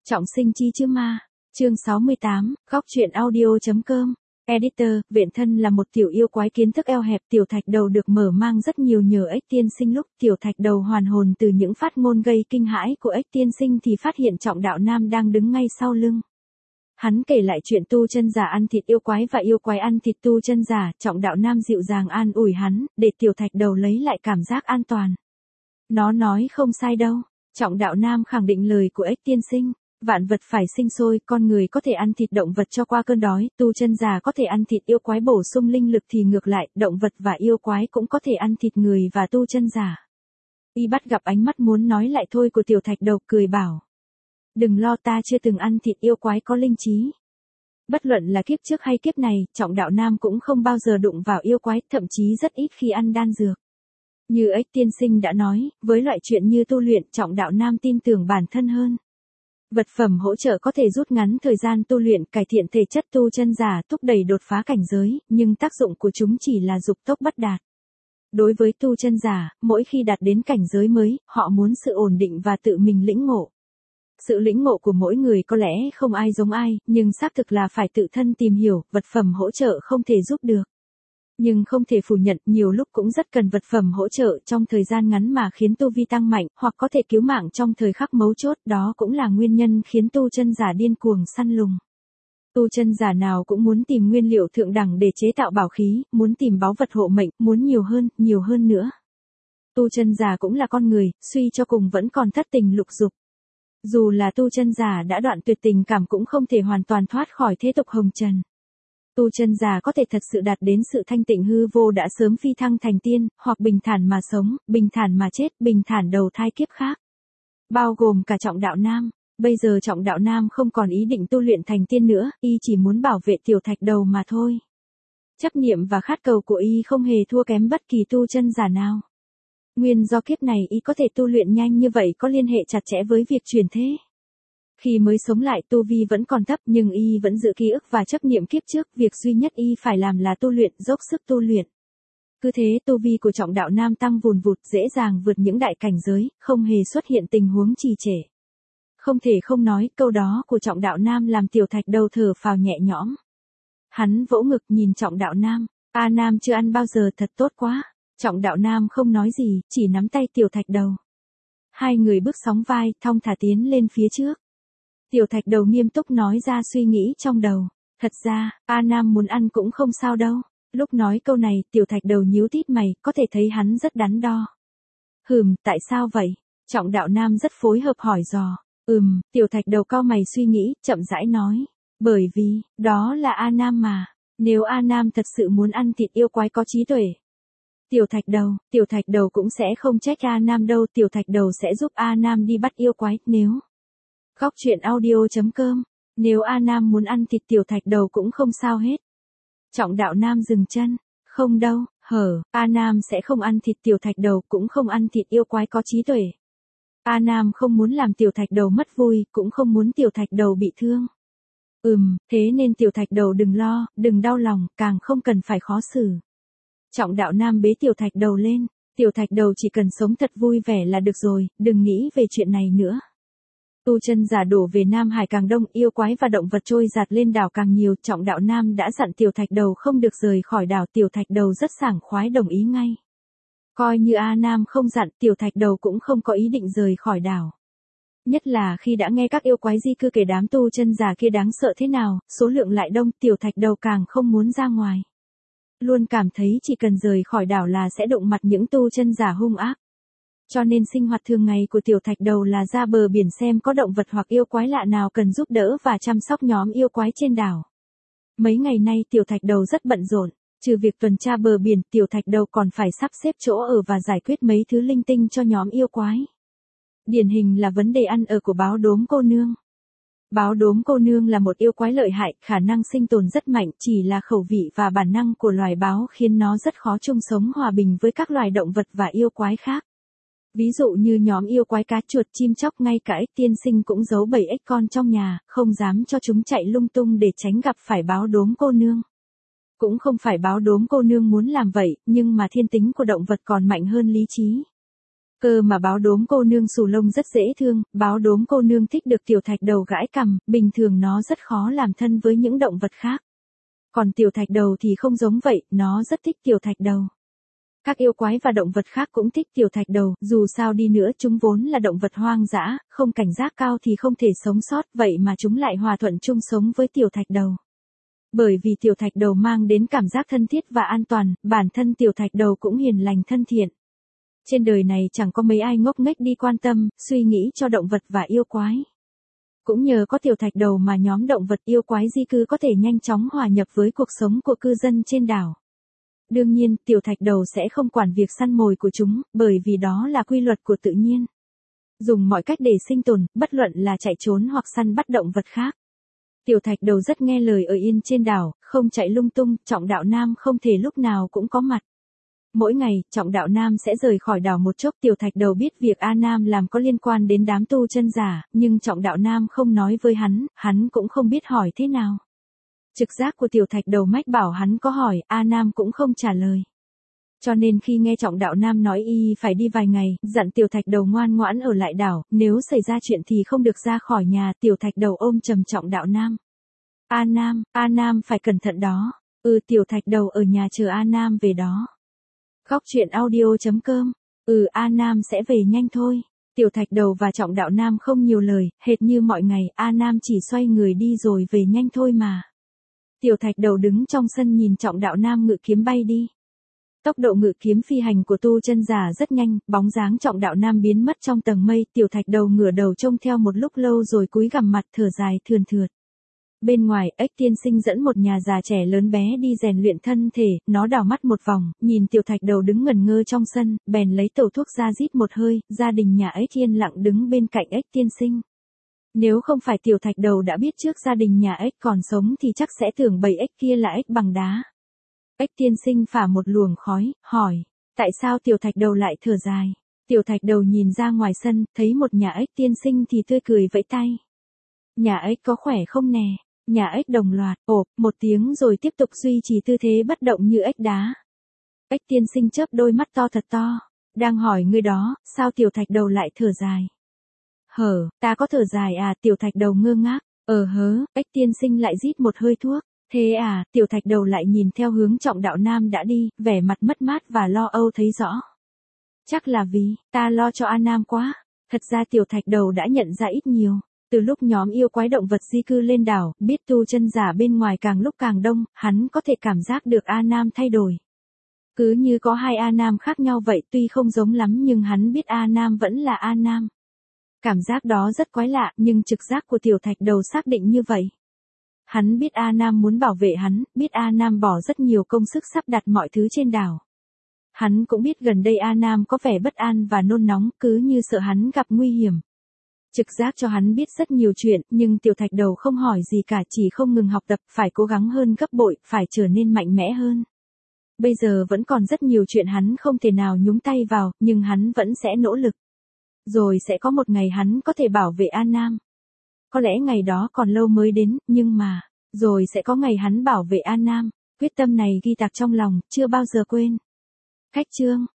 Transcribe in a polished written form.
Trọng sinh chi chứ ma. Chương 68, góc truyện audio.com. Editor, Viện Thân là một tiểu yêu quái kiến thức eo hẹp. Tiểu thạch đầu được mở mang rất nhiều nhờ ếch tiên sinh. Lúc tiểu thạch đầu hoàn hồn từ những phát ngôn gây kinh hãi của ếch tiên sinh thì phát hiện Trọng Đạo Nam đang đứng ngay sau lưng. Hắn kể lại chuyện tu chân giả ăn thịt yêu quái và yêu quái ăn thịt tu chân giả. Trọng Đạo Nam dịu dàng an ủi hắn, để tiểu thạch đầu lấy lại cảm giác an toàn. Nó nói không sai đâu. Trọng Đạo Nam khẳng định lời của ếch tiên sinh. Vạn vật phải sinh sôi, con người có thể ăn thịt động vật cho qua cơn đói, tu chân giả có thể ăn thịt yêu quái bổ sung linh lực thì ngược lại, động vật và yêu quái cũng có thể ăn thịt người và tu chân giả. Y bắt gặp ánh mắt muốn nói lại thôi của tiểu thạch đầu, cười bảo. Đừng lo, ta chưa từng ăn thịt yêu quái có linh trí. Bất luận là kiếp trước hay kiếp này, Trọng Đạo Nam cũng không bao giờ đụng vào yêu quái, thậm chí rất ít khi ăn đan dược. Như ếch tiên sinh đã nói, với loại chuyện như tu luyện, Trọng Đạo Nam tin tưởng bản thân hơn. Vật phẩm hỗ trợ có thể rút ngắn thời gian tu luyện, cải thiện thể chất tu chân giả, thúc đẩy đột phá cảnh giới, nhưng tác dụng của chúng chỉ là dục tốc bất đạt. Đối với tu chân giả, mỗi khi đạt đến cảnh giới mới, họ muốn sự ổn định và tự mình lĩnh ngộ. Sự lĩnh ngộ của mỗi người có lẽ không ai giống ai, nhưng xác thực là phải tự thân tìm hiểu, vật phẩm hỗ trợ không thể giúp được. Nhưng không thể phủ nhận, nhiều lúc cũng rất cần vật phẩm hỗ trợ trong thời gian ngắn mà khiến tu vi tăng mạnh, hoặc có thể cứu mạng trong thời khắc mấu chốt, đó cũng là nguyên nhân khiến tu chân giả điên cuồng săn lùng. Tu chân giả nào cũng muốn tìm nguyên liệu thượng đẳng để chế tạo bảo khí, muốn tìm báu vật hộ mệnh, muốn nhiều hơn nữa. Tu chân giả cũng là con người, suy cho cùng vẫn còn thất tình lục dục. Dù là tu chân giả đã đoạn tuyệt tình cảm cũng không thể hoàn toàn thoát khỏi thế tục hồng trần. Tu chân giả có thể thật sự đạt đến sự thanh tịnh hư vô đã sớm phi thăng thành tiên, hoặc bình thản mà sống, bình thản mà chết, bình thản đầu thai kiếp khác. Bao gồm cả Trọng Đạo Nam. Bây giờ Trọng Đạo Nam không còn ý định tu luyện thành tiên nữa, y chỉ muốn bảo vệ tiểu thạch đầu mà thôi. Chấp niệm và khát cầu của y không hề thua kém bất kỳ tu chân giả nào. Nguyên do kiếp này y có thể tu luyện nhanh như vậy có liên hệ chặt chẽ với việc chuyển thế. Khi mới sống lại tu vi vẫn còn thấp nhưng y vẫn giữ ký ức và chấp niệm kiếp trước, việc duy nhất y phải làm là tu luyện, dốc sức tu luyện. Cứ thế tu vi của Trọng Đạo Nam tăng vùn vụt, dễ dàng vượt những đại cảnh giới, không hề xuất hiện tình huống trì trệ. Không thể không nói, câu đó của Trọng Đạo Nam làm tiểu thạch đầu thở phào nhẹ nhõm. Hắn vỗ ngực nhìn Trọng Đạo Nam, A Nam chưa ăn bao giờ, thật tốt quá. Trọng Đạo Nam không nói gì, chỉ nắm tay tiểu thạch đầu. Hai người bước sóng vai, thong thả tiến lên phía trước. Tiểu thạch đầu nghiêm túc nói ra suy nghĩ trong đầu. Thật ra, A Nam muốn ăn cũng không sao đâu. Lúc nói câu này, tiểu thạch đầu nhíu tít mày, có thể thấy hắn rất đắn đo. Tại sao vậy? Trọng Đạo Nam rất phối hợp hỏi dò. Tiểu thạch đầu cau mày suy nghĩ, chậm rãi nói. Bởi vì, đó là A Nam mà. Nếu A Nam thật sự muốn ăn thịt yêu quái có trí tuệ. Tiểu thạch đầu cũng sẽ không trách A Nam đâu, tiểu thạch đầu sẽ giúp A Nam đi bắt yêu quái, nếu. Góc truyện audio.com. Nếu A Nam muốn ăn thịt tiểu thạch đầu cũng không sao hết. Trọng Đạo Nam dừng chân. Không đâu, A Nam sẽ không ăn thịt tiểu thạch đầu, cũng không ăn thịt yêu quái có trí tuệ. A Nam không muốn làm tiểu thạch đầu mất vui, cũng không muốn tiểu thạch đầu bị thương. Thế nên tiểu thạch đầu đừng lo, đừng đau lòng, càng không cần phải khó xử. Trọng Đạo Nam bế tiểu thạch đầu lên. Tiểu thạch đầu chỉ cần sống thật vui vẻ là được rồi, đừng nghĩ về chuyện này nữa. Tu chân giả đổ về Nam Hải càng đông, yêu quái và động vật trôi dạt lên đảo càng nhiều. Trọng Đạo Nam đã dặn tiểu thạch đầu không được rời khỏi đảo, tiểu thạch đầu rất sảng khoái đồng ý ngay. Coi như A Nam không dặn, tiểu thạch đầu cũng không có ý định rời khỏi đảo. Nhất là khi đã nghe các yêu quái di cư kể đám tu chân giả kia đáng sợ thế nào, số lượng lại đông, tiểu thạch đầu càng không muốn ra ngoài. Luôn cảm thấy chỉ cần rời khỏi đảo là sẽ đụng mặt những tu chân giả hung ác. Cho nên sinh hoạt thường ngày của tiểu thạch đầu là ra bờ biển xem có động vật hoặc yêu quái lạ nào cần giúp đỡ và chăm sóc nhóm yêu quái trên đảo. Mấy ngày nay tiểu thạch đầu rất bận rộn, trừ việc tuần tra bờ biển, tiểu thạch đầu còn phải sắp xếp chỗ ở và giải quyết mấy thứ linh tinh cho nhóm yêu quái. Điển hình là vấn đề ăn ở của báo đốm cô nương. Báo đốm cô nương là một yêu quái lợi hại, khả năng sinh tồn rất mạnh, chỉ là khẩu vị và bản năng của loài báo khiến nó rất khó chung sống hòa bình với các loài động vật và yêu quái khác. Ví dụ như nhóm yêu quái cá chuột chim chóc, ngay cả ếch tiên sinh cũng giấu bầy ếch con trong nhà, không dám cho chúng chạy lung tung để tránh gặp phải báo đốm cô nương. Cũng không phải báo đốm cô nương muốn làm vậy, nhưng mà thiên tính của động vật còn mạnh hơn lý trí. Cơ mà báo đốm cô nương xù lông rất dễ thương, báo đốm cô nương thích được tiểu thạch đầu gãi cằm, bình thường nó rất khó làm thân với những động vật khác. Còn tiểu thạch đầu thì không giống vậy, nó rất thích tiểu thạch đầu. Các yêu quái và động vật khác cũng thích tiểu thạch đầu, dù sao đi nữa chúng vốn là động vật hoang dã, không cảnh giác cao thì không thể sống sót, vậy mà chúng lại hòa thuận chung sống với tiểu thạch đầu. Bởi vì tiểu thạch đầu mang đến cảm giác thân thiết và an toàn, bản thân tiểu thạch đầu cũng hiền lành thân thiện. Trên đời này chẳng có mấy ai ngốc nghếch đi quan tâm, suy nghĩ cho động vật và yêu quái. Cũng nhờ có tiểu thạch đầu mà nhóm động vật yêu quái di cư có thể nhanh chóng hòa nhập với cuộc sống của cư dân trên đảo. Đương nhiên, tiểu thạch đầu sẽ không quản việc săn mồi của chúng, bởi vì đó là quy luật của tự nhiên. Dùng mọi cách để sinh tồn, bất luận là chạy trốn hoặc săn bắt động vật khác. Tiểu thạch đầu rất nghe lời ở yên trên đảo, không chạy lung tung, Trọng Đạo Nam không thể lúc nào cũng có mặt. Mỗi ngày, Trọng Đạo Nam sẽ rời khỏi đảo một chốc. Tiểu thạch đầu biết việc A Nam làm có liên quan đến đám tu chân giả, nhưng Trọng Đạo Nam không nói với hắn cũng không biết hỏi thế nào. Trực giác của tiểu thạch đầu mách bảo hắn có hỏi, A Nam cũng không trả lời. Cho nên khi nghe Trọng Đạo Nam nói y phải đi vài ngày, dặn tiểu thạch đầu ngoan ngoãn ở lại đảo, nếu xảy ra chuyện thì không được ra khỏi nhà. Tiểu thạch đầu ôm trầm Trọng Đạo Nam. A Nam phải cẩn thận đó. Tiểu thạch đầu ở nhà chờ A Nam về đó. Góc truyện audio.com. A Nam sẽ về nhanh thôi. Tiểu thạch đầu và Trọng Đạo Nam không nhiều lời, hệt như mọi ngày, A Nam chỉ xoay người đi rồi về nhanh thôi mà. Tiểu thạch đầu đứng trong sân nhìn Trọng Đạo Nam ngự kiếm bay đi. Tốc độ ngự kiếm phi hành của tu chân giả rất nhanh, bóng dáng Trọng Đạo Nam biến mất trong tầng mây. Tiểu thạch đầu ngửa đầu trông theo một lúc lâu rồi cúi gằm mặt thở dài thườn thượt. Bên ngoài, Ếch Tiên Sinh dẫn một nhà già trẻ lớn bé đi rèn luyện thân thể, nó đảo mắt một vòng, nhìn tiểu thạch đầu đứng ngẩn ngơ trong sân, bèn lấy tẩu thuốc ra rít một hơi. Gia đình nhà Ếch yên lặng đứng bên cạnh Ếch Tiên Sinh. Nếu không phải tiểu thạch đầu đã biết trước gia đình nhà Ếch còn sống thì chắc sẽ tưởng bầy ếch kia là ếch bằng đá. Ếch Tiên Sinh phả một luồng khói, hỏi, tại sao tiểu thạch đầu lại thở dài? Tiểu thạch đầu nhìn ra ngoài sân, thấy một nhà Ếch Tiên Sinh thì tươi cười vẫy tay. Nhà Ếch có khỏe không nè? Nhà Ếch đồng loạt, ộp, một tiếng rồi tiếp tục duy trì tư thế bất động như ếch đá. Ếch Tiên Sinh chớp đôi mắt to thật to. Đang hỏi người đó, sao tiểu thạch đầu lại thở dài? Ta có thở dài à? Tiểu thạch đầu ngơ ngác. Ếch Tiên Sinh lại rít một hơi thuốc. Thế à? Tiểu thạch đầu lại nhìn theo hướng Trọng Đạo Nam đã đi, vẻ mặt mất mát và lo âu thấy rõ. Chắc là vì, ta lo cho A Nam quá. Thật ra tiểu thạch đầu đã nhận ra ít nhiều. Từ lúc nhóm yêu quái động vật di cư lên đảo, biết tu chân giả bên ngoài càng lúc càng đông, hắn có thể cảm giác được A Nam thay đổi. Cứ như có hai A Nam khác nhau vậy, tuy không giống lắm nhưng hắn biết A Nam vẫn là A Nam. Cảm giác đó rất quái lạ, nhưng trực giác của tiểu thạch đầu xác định như vậy. Hắn biết A Nam muốn bảo vệ hắn, biết A Nam bỏ rất nhiều công sức sắp đặt mọi thứ trên đảo. Hắn cũng biết gần đây A Nam có vẻ bất an và nôn nóng, cứ như sợ hắn gặp nguy hiểm. Trực giác cho hắn biết rất nhiều chuyện, nhưng tiểu thạch đầu không hỏi gì cả, chỉ không ngừng học tập, phải cố gắng hơn gấp bội, phải trở nên mạnh mẽ hơn. Bây giờ vẫn còn rất nhiều chuyện hắn không thể nào nhúng tay vào, nhưng hắn vẫn sẽ nỗ lực. Rồi sẽ có một ngày hắn có thể bảo vệ A Nam. Có lẽ ngày đó còn lâu mới đến, nhưng mà, rồi sẽ có ngày hắn bảo vệ A Nam. Quyết tâm này ghi tạc trong lòng, chưa bao giờ quên. Khách chương.